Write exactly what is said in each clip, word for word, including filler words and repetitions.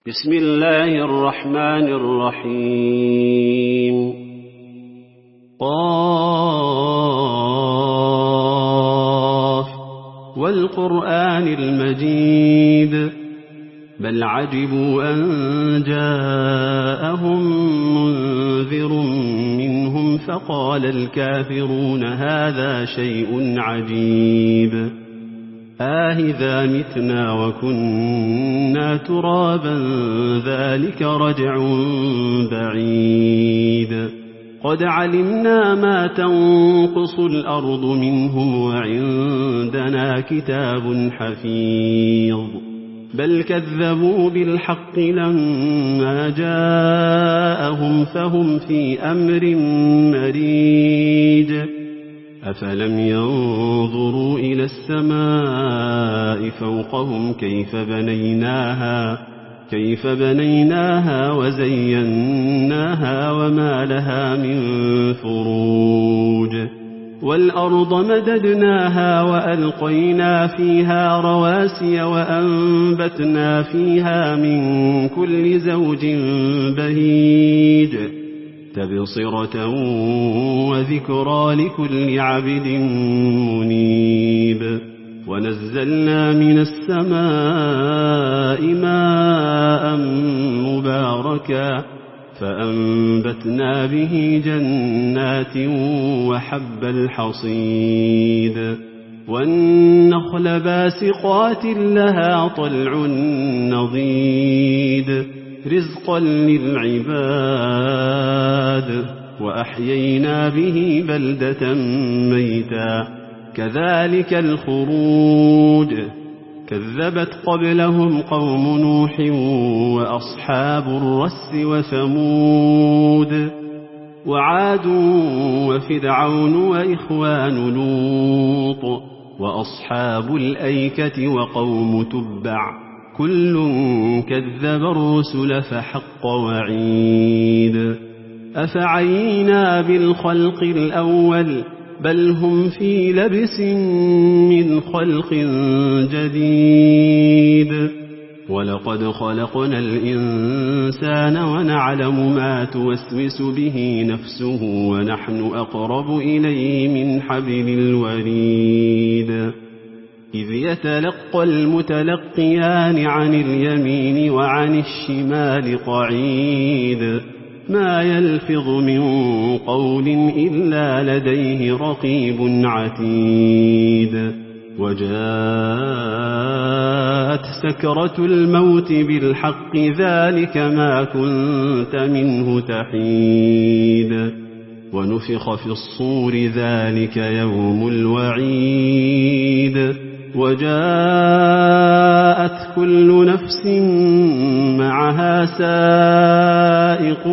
بسم الله الرحمن الرحيم قاف والقرآن المجيد بل عجبوا أن جاءهم منذر منهم فقال الكافرون هذا شيء عجيب آهذا متنا وكنا ترابا ذلك رجع بعيد قد علمنا ما تنقص الأرض منهم وعندنا كتاب حفيظ بل كذبوا بالحق لما جاءهم فهم في أمر مريج أفلم ينظروا إلى السماء فوقهم كيف بنيناها كيف بنيناها وزيناها وما لها من فروج والأرض مددناها وألقينا فيها رواسي وأنبتنا فيها من كل زوج بهيج تبصرة وذكرى لكل عبد منيب ونزلنا من السماء ماء مباركا فأنبتنا به جنات وحب الحصيد والنخل باسقات لها طلع نضيد رزقا للعباد وأحيينا به بلدة ميتا كذلك الخروج كذبت قبلهم قوم نوح وأصحاب الرس وثمود وعاد وفرعون وإخوان لوط وأصحاب الأيكة وقوم تبع كل كذب الرسل فحق وعيد أفعينا بالخلق الأول بل هم في لبس من خلق جديد ولقد خلقنا الإنسان ونعلم ما توسوس به نفسه ونحن أقرب إليه من حبل الوريد إذ يتلقى المتلقيان عن اليمين وعن الشمال قعيد ما يلفظ من قول إلا لديه رقيب عتيد وجاءت سكرة الموت بالحق ذلك ما كنت منه تحيد ونفخ في الصور ذلك يوم الوعيد وجاءت كل نفس معها سائق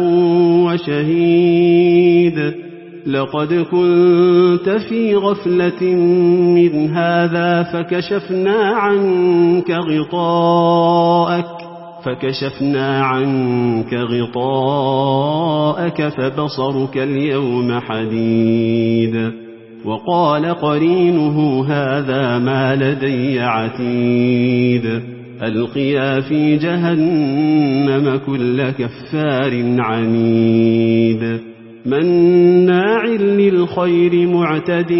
وشهيد لقد كنت في غفلة من هذا فكشفنا عنك غطاءك فكشفنا عنك غطاءك فبصرك اليوم حديد وقال قرينه هذا ما لدي عتيد ألقيا في جهنم كل كفار عنيد مناع للخير معتد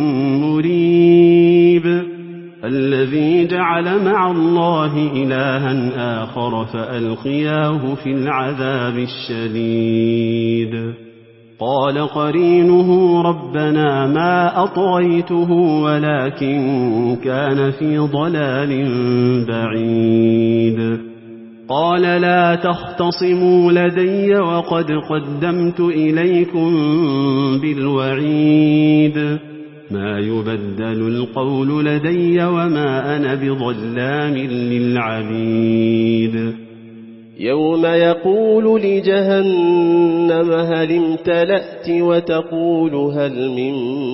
مريب الذي جعل مع الله إلها آخر فألقياه في العذاب الشديد قال قرينه ربنا ما أطغيته ولكن كان في ضلال بعيد قال لا تختصموا لدي وقد قدمت إليكم بالوعيد ما يبدل القول لدي وما أنا بظلام للعبيد يوم يقول لجهنم هل امتلأت وتقول هل من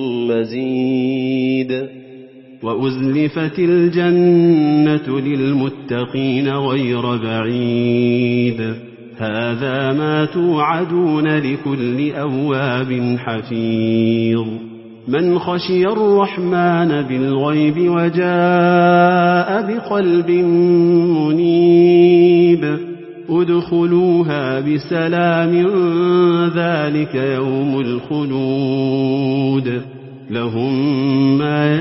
مزيد وأزلفت الجنة للمتقين غير بعيد هذا ما توعدون لكل أواب حفيظ من خشي الرحمن بالغيب وجاء بقلب منيب ادخلوها بسلام ذلك يوم الخلود لهم ما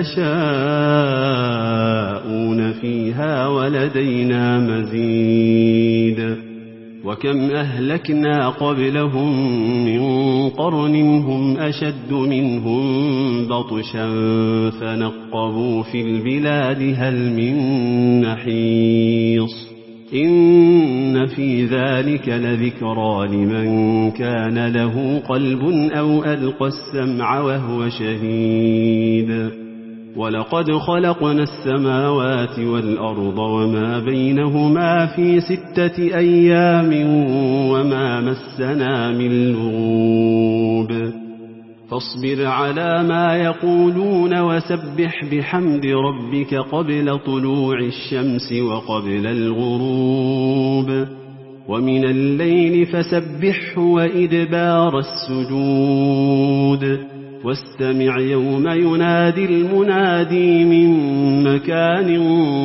يشاءون فيها ولدينا مزيد وكم أهلكنا قبلهم من قرن هم أشد منهم بطشا فنقبوا في البلاد هل من محيص إن في ذلك لذكرى لمن كان له قلب أو ألقى السمع وهو شهيد ولقد خلقنا السماوات والأرض وما بينهما في ستة أيام وما مسنا من لغوب فاصبر على ما يقولون وسبح بحمد ربك قبل طلوع الشمس وقبل الغروب ومن الليل فسبحه وإدبار السجود واستمع يوم ينادي المنادي من مكان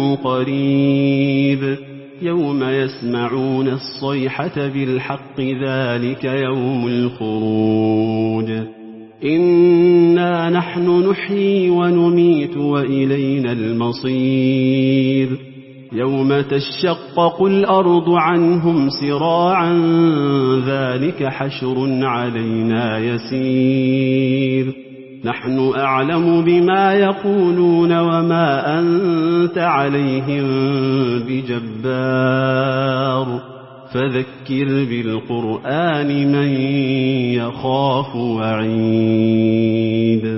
قريب يوم يسمعون الصيحة بالحق ذلك يوم الخروج إنا نحن نحيي ونميت وإلينا المصير يوم تشقق الأرض عنهم سراعا ذلك حشر علينا يسير نحن أعلم بما يقولون وما أنت عليهم بجبار فذكر بالقرآن من يخاف وعيد